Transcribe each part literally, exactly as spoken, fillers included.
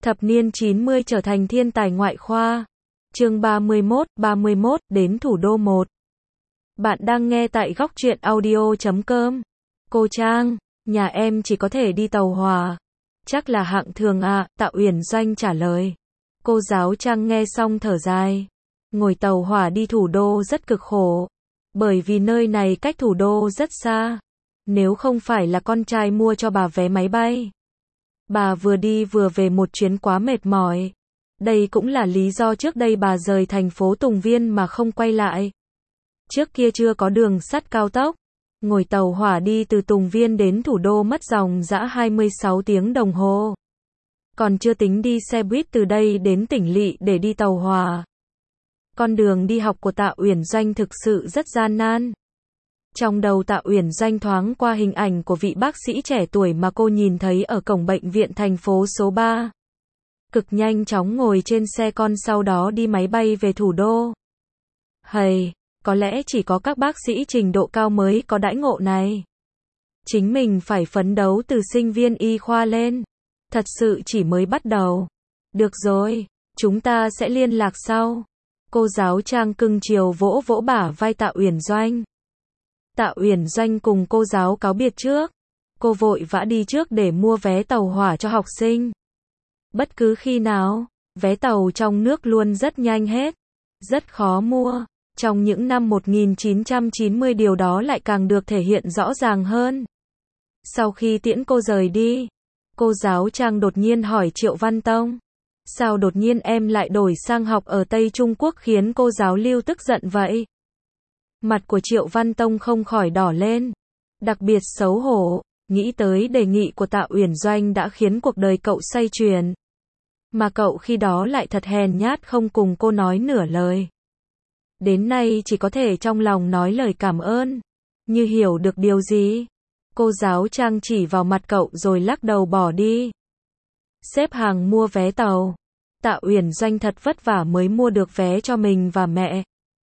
Thập niên chín mươi trở thành thiên tài ngoại khoa. Chương ba mươi mốt, ba mươi mốt, đến thủ đô một. Bạn đang nghe tại góc truyện audio chấm com. Cô Trang, nhà em chỉ có thể đi tàu hỏa. Chắc là hạng thường ạ, Tạ Uyển Doanh trả lời. Cô giáo Trang nghe xong thở dài. Ngồi tàu hỏa đi thủ đô rất cực khổ. Bởi vì nơi này cách thủ đô rất xa. Nếu không phải là con trai mua cho bà vé máy bay, bà vừa đi vừa về một chuyến quá mệt mỏi. Đây cũng là lý do trước đây bà rời thành phố Tùng Viên mà không quay lại. Trước kia chưa có đường sắt cao tốc. Ngồi tàu hỏa đi từ Tùng Viên đến thủ đô mất dòng dã hai mươi sáu tiếng đồng hồ. Còn chưa tính đi xe buýt từ đây đến tỉnh lỵ để đi tàu hỏa. Con đường đi học của Tạ Uyển Doanh thực sự rất gian nan. Trong đầu Tạ Uyển Doanh thoáng qua hình ảnh của vị bác sĩ trẻ tuổi mà cô nhìn thấy ở cổng bệnh viện thành phố số ba. Cực nhanh chóng ngồi trên xe con sau đó đi máy bay về thủ đô. Hầy, có lẽ chỉ có các bác sĩ trình độ cao mới có đãi ngộ này. Chính mình phải phấn đấu từ sinh viên y khoa lên. Thật sự chỉ mới bắt đầu. Được rồi, chúng ta sẽ liên lạc sau. Cô giáo Trang cưng chiều vỗ vỗ bả vai Tạ Uyển Doanh. Tạ Uyển Doanh cùng cô giáo cáo biệt trước. Cô vội vã đi trước để mua vé tàu hỏa cho học sinh. Bất cứ khi nào, vé tàu trong nước luôn rất nhanh hết. Rất khó mua. Trong những năm một nghìn chín trăm chín mươi điều đó lại càng được thể hiện rõ ràng hơn. Sau khi tiễn cô rời đi, cô giáo Trang đột nhiên hỏi Triệu Văn Tông. Sao đột nhiên em lại đổi sang học ở Tây Trung Quốc khiến cô giáo Lưu tức giận vậy? Mặt của Triệu Văn Tông không khỏi đỏ lên. Đặc biệt xấu hổ, nghĩ tới đề nghị của Tạ Uyển Doanh đã khiến cuộc đời cậu xoay chuyển. Mà cậu khi đó lại thật hèn nhát không cùng cô nói nửa lời. Đến nay chỉ có thể trong lòng nói lời cảm ơn. Như hiểu được điều gì? Cô giáo Trang chỉ vào mặt cậu rồi lắc đầu bỏ đi. Xếp hàng mua vé tàu. Tạ Uyển Doanh thật vất vả mới mua được vé cho mình và mẹ.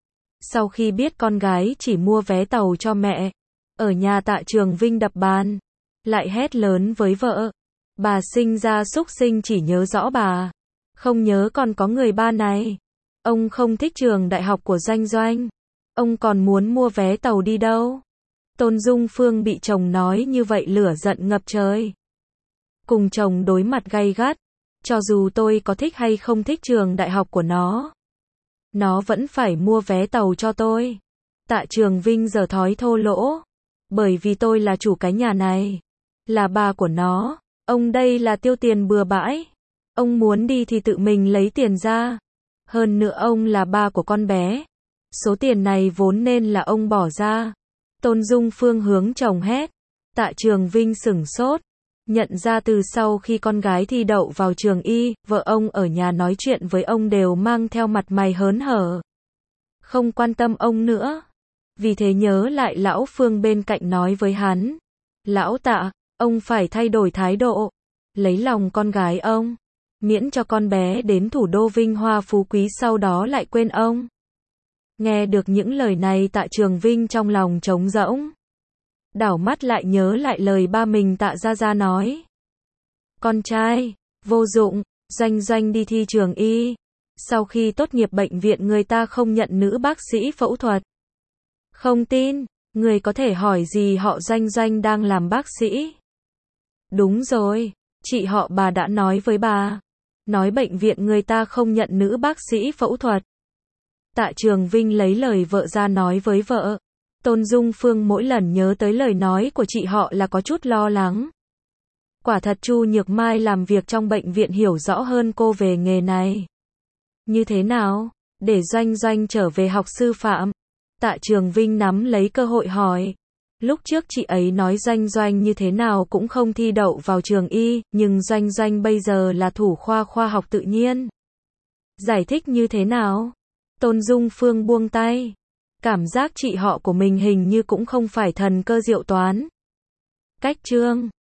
Sau khi biết con gái chỉ mua vé tàu cho mẹ, ở nhà Tạ Trường Vinh đập bàn, lại hét lớn với vợ. Bà sinh ra súc sinh chỉ nhớ rõ bà, không nhớ còn có người ba này. Ông không thích trường đại học của Doanh Doanh. Ông còn muốn mua vé tàu đi đâu? Tôn Dung Phương bị chồng nói như vậy lửa giận ngập trời. Cùng chồng đối mặt gay gắt. Cho dù tôi có thích hay không thích trường đại học của nó, nó vẫn phải mua vé tàu cho tôi. Tạ Trường Vinh giờ thói thô lỗ. Bởi vì tôi là chủ cái nhà này. Là bà của nó. Ông đây là tiêu tiền bừa bãi. Ông muốn đi thì tự mình lấy tiền ra. Hơn nữa ông là ba của con bé. Số tiền này vốn nên là ông bỏ ra. Tôn Dung Phương hướng chồng hét. Tạ Trường Vinh sửng sốt. Nhận ra từ sau khi con gái thi đậu vào trường y, vợ ông ở nhà nói chuyện với ông đều mang theo mặt mày hớn hở. Không quan tâm ông nữa. Vì thế nhớ lại lão Phương bên cạnh nói với hắn. Lão Tạ, ông phải thay đổi thái độ. Lấy lòng con gái ông. Miễn cho con bé đến thủ đô vinh hoa phú quý sau đó lại quên ông. Nghe được những lời này Tạ Trường Vinh trong lòng trống rỗng. Đảo mắt lại nhớ lại lời ba mình Tạ Gia Gia nói. Con trai, vô dụng, Doanh Doanh đi thi trường y. Sau khi tốt nghiệp bệnh viện người ta không nhận nữ bác sĩ phẫu thuật. Không tin, người có thể hỏi gì họ Doanh Doanh đang làm bác sĩ. Đúng rồi, chị họ bà đã nói với bà. Nói bệnh viện người ta không nhận nữ bác sĩ phẫu thuật. Tạ Trường Vinh lấy lời vợ ra nói với vợ. Tôn Dung Phương mỗi lần nhớ tới lời nói của chị họ là có chút lo lắng. Quả thật Chu Nhược Mai làm việc trong bệnh viện hiểu rõ hơn cô về nghề này. Như thế nào? Để Doanh Doanh trở về học sư phạm. Tạ Trường Vinh nắm lấy cơ hội hỏi. Lúc trước chị ấy nói Doanh Doanh như thế nào cũng không thi đậu vào trường y, nhưng Doanh Doanh bây giờ là thủ khoa khoa học tự nhiên. Giải thích như thế nào? Tôn Dung Phương buông tay. Cảm giác chị họ của mình hình như cũng không phải thần cơ diệu toán. Cách chương